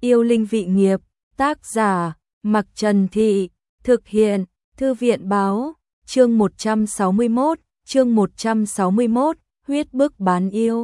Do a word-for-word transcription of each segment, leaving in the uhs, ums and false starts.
Yêu linh vị nghiệp, tác giả, Mặc Trần Thị, thực hiện, Thư viện báo, chương một trăm sáu mươi mốt, chương một trăm sáu mươi mốt, huyết bức bán yêu.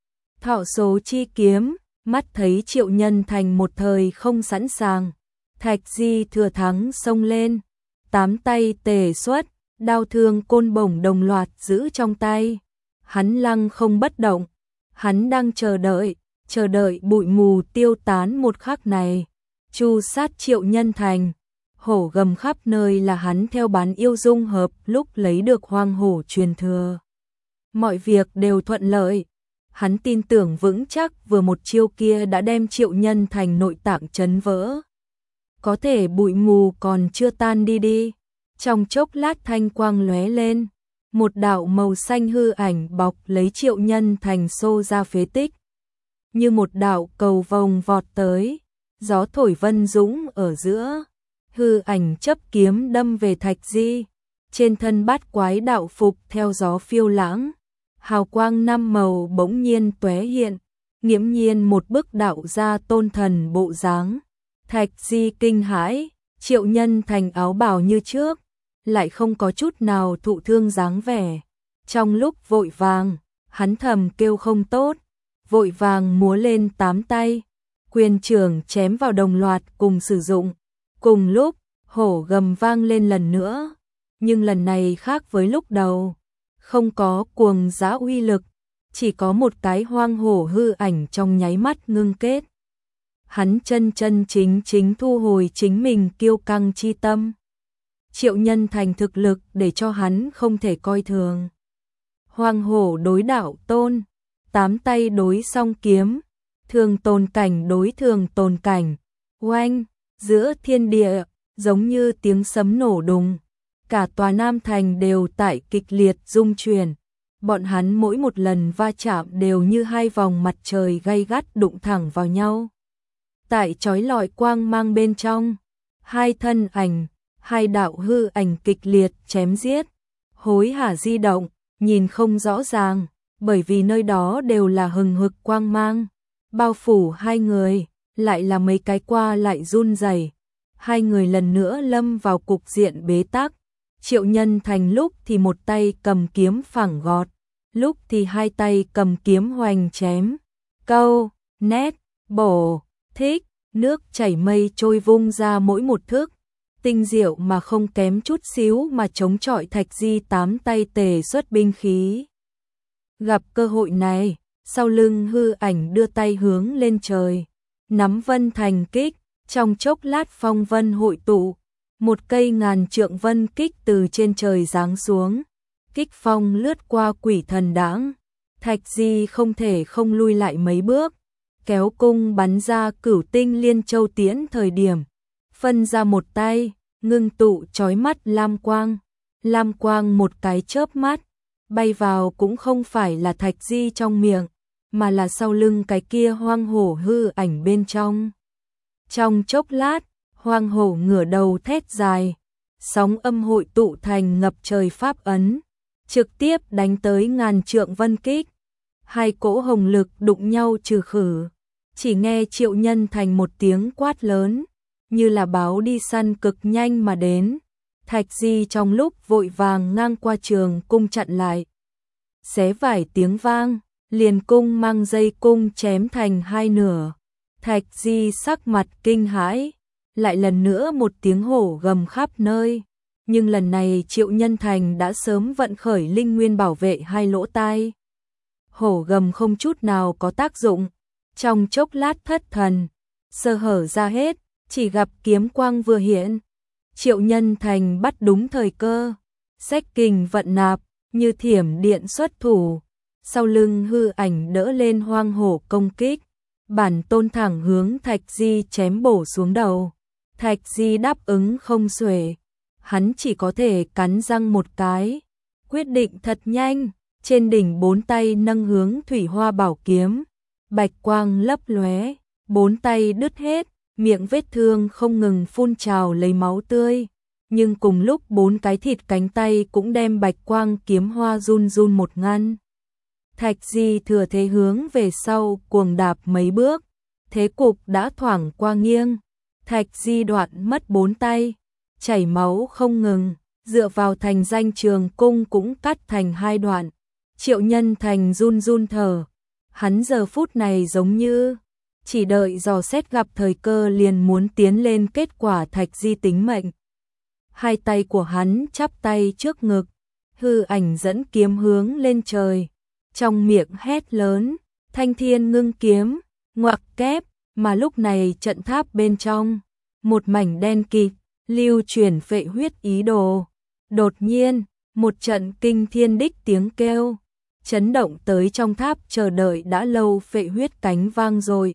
Thọ số chi kiếm, mắt thấy Triệu Nhân Thành một thời không sẵn sàng. Thạch Di thừa thắng xông lên, tám tay tề xuất, đao thương côn bổng đồng loạt giữ trong tay. Hắn lăng không bất động, hắn đang chờ đợi, chờ đợi bụi mù tiêu tán một khắc này. Chu sát Triệu Nhân Thành, hổ gầm khắp nơi là hắn theo bán yêu dung hợp lúc lấy được hoang hổ truyền thừa. Mọi việc đều thuận lợi, hắn tin tưởng vững chắc vừa một chiêu kia đã đem Triệu Nhân Thành nội tạng chấn vỡ. Có thể bụi mù còn chưa tan đi đi, trong chốc lát thanh quang lóe lên, một đạo màu xanh hư ảnh bọc lấy Triệu Nhân Thành xô ra phế tích. Như một đạo cầu vồng vọt tới, gió thổi vân dũng ở giữa, hư ảnh chấp kiếm đâm về Thạch Di, trên thân bát quái đạo phục theo gió phiêu lãng, hào quang năm màu bỗng nhiên tóe hiện, nghiễm nhiên một bức đạo gia tôn thần bộ dáng. Thạch Di kinh hãi, Triệu Nhân Thành áo bào như trước, lại không có chút nào thụ thương dáng vẻ. Trong lúc vội vàng, hắn thầm kêu không tốt, vội vàng múa lên tám tay, quyền trưởng chém vào đồng loạt cùng sử dụng. Cùng lúc, hổ gầm vang lên lần nữa, nhưng lần này khác với lúc đầu, không có cuồng dã uy lực, chỉ có một cái hoang hổ hư ảnh trong nháy mắt ngưng kết. Hắn chân chân chính chính thu hồi chính mình kiêu căng chi tâm. Triệu Nhân Thành thực lực để cho hắn không thể coi thường. Hoang hổ đối đạo tôn, tám tay đối song kiếm, thường tồn cảnh đối thường tồn cảnh, oanh, giữa thiên địa, giống như tiếng sấm nổ đùng. Cả tòa Nam Thành đều tại kịch liệt rung chuyển, bọn hắn mỗi một lần va chạm đều như hai vòng mặt trời gay gắt đụng thẳng vào nhau. Tại chói lọi quang mang bên trong, hai thân ảnh, hai đạo hư ảnh kịch liệt chém giết, hối hả di động, nhìn không rõ ràng, bởi vì nơi đó đều là hừng hực quang mang, bao phủ hai người, lại là mấy cái qua lại run rẩy. Hai người lần nữa lâm vào cục diện bế tắc. Triệu Nhân Thành lúc thì một tay cầm kiếm phẳng gọt, lúc thì hai tay cầm kiếm hoành chém, câu, nét, bổ, thích, nước chảy mây trôi vung ra mỗi một thước, tinh diệu mà không kém chút xíu mà chống chọi Thạch Di tám tay tề xuất binh khí. Gặp cơ hội này, sau lưng hư ảnh đưa tay hướng lên trời, nắm vân thành kích, trong chốc lát phong vân hội tụ, một cây ngàn trượng vân kích từ trên trời giáng xuống, kích phong lướt qua quỷ thần đãng. Thạch Di không thể không lui lại mấy bước, kéo cung bắn ra cửu tinh liên châu tiễn thời điểm, phân ra một tay, ngưng tụ chói mắt lam quang, lam quang một cái chớp mắt, bay vào cũng không phải là Thạch Di trong miệng, mà là sau lưng cái kia hoang hổ hư ảnh bên trong. Trong chốc lát, hoang hổ ngửa đầu thét dài, sóng âm hội tụ thành ngập trời pháp ấn, trực tiếp đánh tới ngàn trượng vân kích. Hai cỗ hồng lực đụng nhau trừ khử, chỉ nghe Triệu Nhân Thành một tiếng quát lớn, như là báo đi săn cực nhanh mà đến. Thạch Di trong lúc vội vàng ngang qua trường cung chặn lại. Xé vải tiếng vang, liền cung mang dây cung chém thành hai nửa. Thạch Di sắc mặt kinh hãi, lại lần nữa một tiếng hổ gầm khắp nơi, nhưng lần này Triệu Nhân Thành đã sớm vận khởi linh nguyên bảo vệ hai lỗ tai. Hổ gầm không chút nào có tác dụng, trong chốc lát thất thần, sơ hở ra hết, chỉ gặp kiếm quang vừa hiện. Triệu Nhân Thành bắt đúng thời cơ, xách kình vận nạp, như thiểm điện xuất thủ, sau lưng hư ảnh đỡ lên hoang hổ công kích, bản tôn thẳng hướng Thạch Di chém bổ xuống đầu. Thạch Di đáp ứng không xuể, hắn chỉ có thể cắn răng một cái, quyết định thật nhanh, trên đỉnh bốn tay nâng hướng thủy hoa bảo kiếm, bạch quang lấp lóe, bốn tay đứt hết, miệng vết thương không ngừng phun trào lấy máu tươi, nhưng cùng lúc bốn cái thịt cánh tay cũng đem bạch quang kiếm hoa run run một ngăn. Thạch Di thừa thế hướng về sau cuồng đạp mấy bước, thế cục đã thoảng qua nghiêng. Thạch Di đoạn mất bốn tay, chảy máu không ngừng, dựa vào thành danh trường cung cũng cắt thành hai đoạn. Triệu Nhân Thành run run thở, hắn giờ phút này giống như chỉ đợi dò xét gặp thời cơ liền muốn tiến lên kết quả Thạch Di tính mệnh. Hai tay của hắn chắp tay trước ngực, hư ảnh dẫn kiếm hướng lên trời, trong miệng hét lớn, thanh thiên ngưng kiếm, ngoặc kép, mà lúc này trận tháp bên trong, một mảnh đen kịt, lưu chuyển phệ huyết ý đồ. Đột nhiên, một trận kinh thiên đích tiếng kêu, chấn động tới trong tháp chờ đợi đã lâu phệ huyết cánh vang rồi.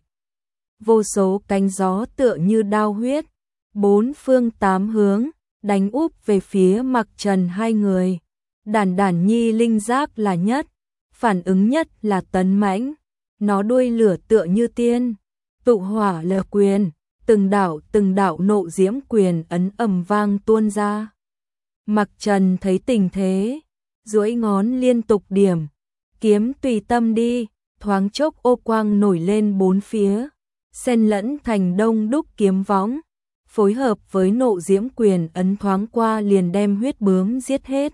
Vô số cánh gió tựa như đao huyết, bốn phương tám hướng, đánh úp về phía Mặc Trần hai người. Đản Đản Nhi linh giác là nhất, phản ứng nhất là tấn mãnh, nó đuôi lửa tựa như tiên, tụ hỏa lờ quyền, từng đạo từng đạo nộ diễm quyền ấn ầm vang tuôn ra. Mặc Trần thấy tình thế, duỗi ngón liên tục điểm, kiếm tùy tâm đi, thoáng chốc ô quang nổi lên bốn phía, xen lẫn thành đông đúc kiếm võng, phối hợp với nộ diễm quyền ấn thoáng qua liền đem huyết bướm giết hết.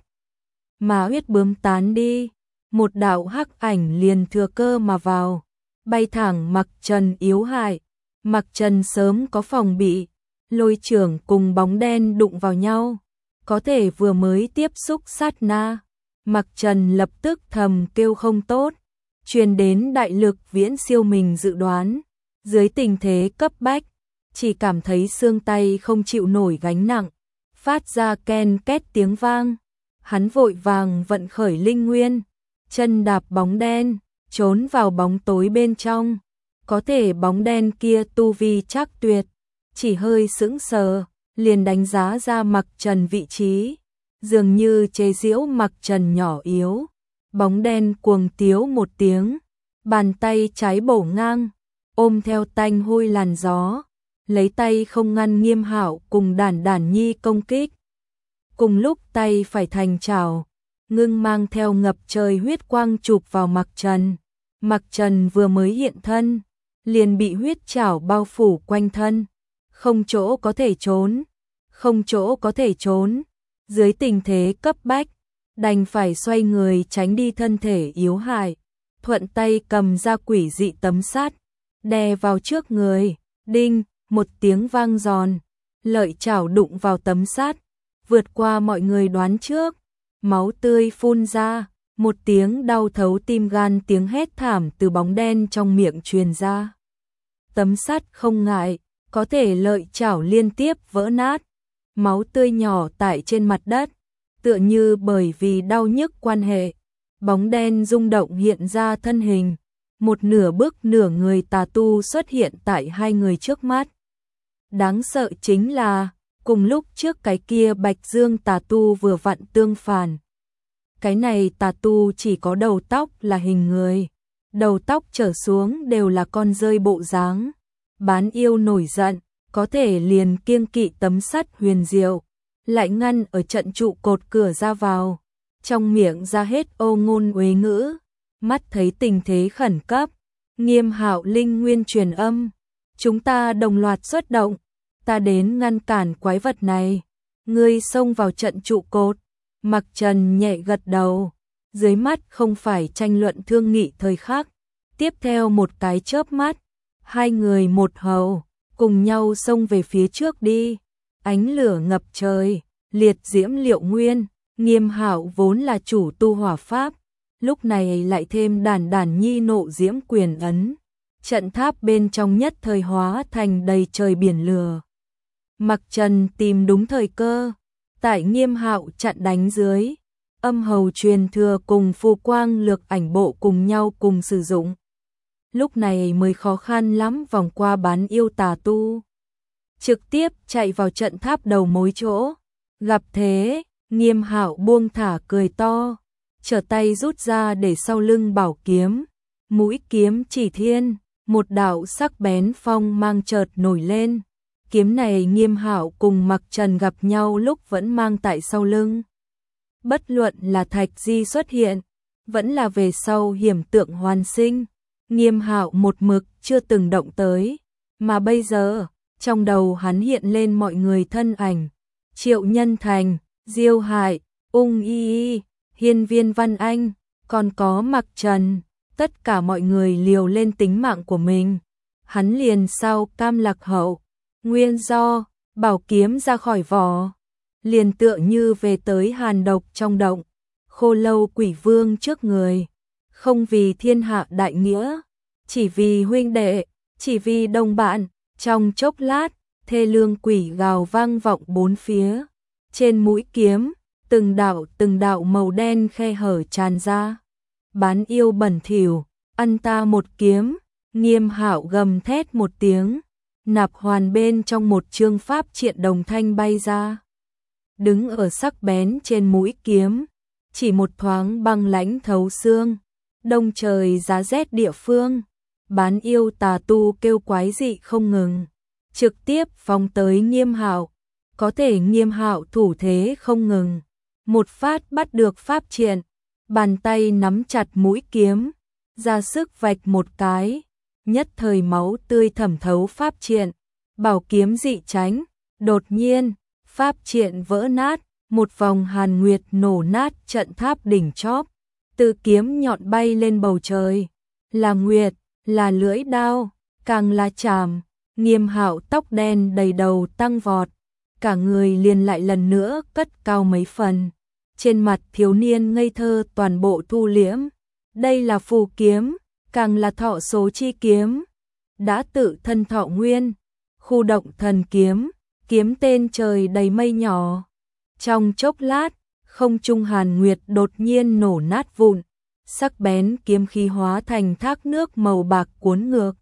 Mà huyết bướm tán đi, một đạo hắc ảnh liền thừa cơ mà vào, bay thẳng Mặc Trần yếu hại. Mặc Trần sớm có phòng bị, lôi trưởng cùng bóng đen đụng vào nhau, có thể vừa mới tiếp xúc sát na, Mặc Trần lập tức thầm kêu không tốt, truyền đến đại lực viễn siêu mình dự đoán, dưới tình thế cấp bách, chỉ cảm thấy xương tay không chịu nổi gánh nặng, phát ra ken két tiếng vang, hắn vội vàng vận khởi linh nguyên, chân đạp bóng đen, trốn vào bóng tối bên trong. Có thể bóng đen kia tu vi chắc tuyệt, chỉ hơi sững sờ, liền đánh giá ra Mặc Trần vị trí, dường như chế giễu Mặc Trần nhỏ yếu. Bóng đen cuồng tiếu một tiếng, bàn tay trái bổ ngang, ôm theo tanh hôi làn gió, lấy tay không ngăn Nghiêm Hạo cùng Đản Đản Nhi công kích. Cùng lúc tay phải thành chảo, ngưng mang theo ngập trời huyết quang chụp vào Mặc Trần. Mặc Trần vừa mới hiện thân, liền bị huyết chảo bao phủ quanh thân, không chỗ có thể trốn, không chỗ có thể trốn, dưới tình thế cấp bách, đành phải xoay người tránh đi thân thể yếu hại, thuận tay cầm ra quỷ dị tấm sắt, đè vào trước người, đinh, một tiếng vang giòn, lợi chảo đụng vào tấm sắt, vượt qua mọi người đoán trước, máu tươi phun ra. Một tiếng đau thấu tim gan tiếng hét thảm từ bóng đen trong miệng truyền ra. Tấm sắt không ngại, có thể lợi chảo liên tiếp vỡ nát. Máu tươi nhỏ tại trên mặt đất, tựa như bởi vì đau nhức quan hệ. Bóng đen rung động hiện ra thân hình. Một nửa bước nửa người tà tu xuất hiện tại hai người trước mắt. Đáng sợ chính là, cùng lúc trước cái kia Bạch Dương tà tu vừa vặn tương phản. Cái này tà tu chỉ có đầu tóc là hình người, đầu tóc trở xuống đều là con rơi bộ dáng. Bán yêu nổi giận, có thể liền kiêng kỵ tấm sắt huyền diệu, lại ngăn ở trận trụ cột cửa ra vào, trong miệng ra hết ô ngôn uế ngữ, mắt thấy tình thế khẩn cấp, Nghiêm Hạo linh nguyên truyền âm, chúng ta đồng loạt xuất động, ta đến ngăn cản quái vật này, ngươi xông vào trận trụ cột. Mặc Trần nhẹ gật đầu, dưới mắt không phải tranh luận thương nghị thời khắc, tiếp theo một cái chớp mắt, hai người một hầu, cùng nhau xông về phía trước đi, ánh lửa ngập trời, liệt diễm liệu nguyên, Nghiêm Hạo vốn là chủ tu hỏa pháp, lúc này lại thêm Đản Đản Nhi nộ diễm quyền ấn, trận tháp bên trong nhất thời hóa thành đầy trời biển lửa. Mặc Trần tìm đúng thời cơ, tại Nghiêm Hạo chặn đánh dưới, âm hầu truyền thừa cùng phù quang lược ảnh bộ cùng nhau cùng sử dụng. Lúc này mới khó khăn lắm vòng qua bán yêu tà tu, trực tiếp chạy vào trận tháp đầu mối chỗ. Gặp thế, Nghiêm Hạo buông thả cười to, trở tay rút ra để sau lưng bảo kiếm, mũi kiếm chỉ thiên, một đạo sắc bén phong mang chợt nổi lên. Kiếm này Nghiêm Hạo cùng Mặc Trần gặp nhau lúc vẫn mang tại sau lưng. Bất luận là Thạch Di xuất hiện, vẫn là về sau hiểm tượng hoàn sinh, Nghiêm Hạo một mực chưa từng động tới, mà bây giờ, trong đầu hắn hiện lên mọi người thân ảnh, Triệu Nhân Thành, Diêu Hải, Ung Y Y, Hiên Viên Văn Anh, còn có Mặc Trần, tất cả mọi người liều lên tính mạng của mình. Hắn liền sao cam lạc hậu, nguyên do, bảo kiếm ra khỏi vỏ, liền tựa như về tới hàn độc trong động, Khô Lâu Quỷ Vương trước người, không vì thiên hạ đại nghĩa, chỉ vì huynh đệ, chỉ vì đồng bạn. Trong chốc lát, thê lương quỷ gào vang vọng bốn phía, trên mũi kiếm, từng đạo từng đạo màu đen khe hở tràn ra. Bán yêu bẩn thỉu, ăn ta một kiếm. Nghiêm Hạo gầm thét một tiếng, nạp hoàn bên trong một chương pháp triện đồng thanh bay ra, đứng ở sắc bén trên mũi kiếm, chỉ một thoáng băng lãnh thấu xương, đông trời giá rét địa phương. Bán yêu tà tu kêu quái dị không ngừng, trực tiếp phóng tới Nghiêm Hạo, có thể Nghiêm Hạo thủ thế không ngừng, một phát bắt được pháp triện, bàn tay nắm chặt mũi kiếm, ra sức vạch một cái, nhất thời máu tươi thẩm thấu pháp triện, bảo kiếm dị tránh, đột nhiên, pháp triện vỡ nát, một vòng hàn nguyệt nổ nát trận tháp đỉnh chóp, từ kiếm nhọn bay lên bầu trời, là nguyệt, là lưỡi đao, càng là chàm. Nghiêm Hạo tóc đen đầy đầu tăng vọt, cả người liền lại lần nữa cất cao mấy phần, trên mặt thiếu niên ngây thơ toàn bộ thu liễm. Đây là phù kiếm, càng là thọ số chi kiếm, đã tự thân thọ nguyên, khu động thần kiếm, kiếm tên trời đầy mây nhỏ. Trong chốc lát, không trung hàn nguyệt đột nhiên nổ nát vụn, sắc bén kiếm khí hóa thành thác nước màu bạc cuốn ngược.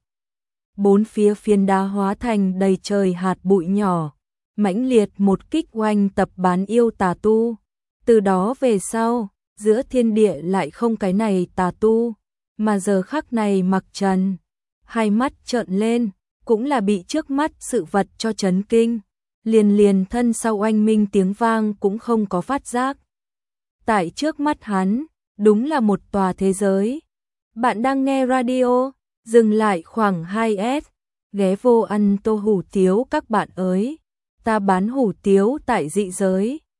Bốn phía phiến đá hóa thành đầy trời hạt bụi nhỏ, mãnh liệt một kích oanh tập bán yêu tà tu. Từ đó về sau, giữa thiên địa lại không cái này tà tu, mà giờ khắc này Mặc Trần, hai mắt trợn lên, cũng là bị trước mắt sự vật cho chấn kinh, liền liền thân sau oanh minh tiếng vang cũng không có phát giác. Tại trước mắt hắn, đúng là một tòa thế giới. Bạn đang nghe radio, dừng lại khoảng hai S, ghé vô ăn tô hủ tiếu các bạn ơi, ta bán hủ tiếu tại dị giới.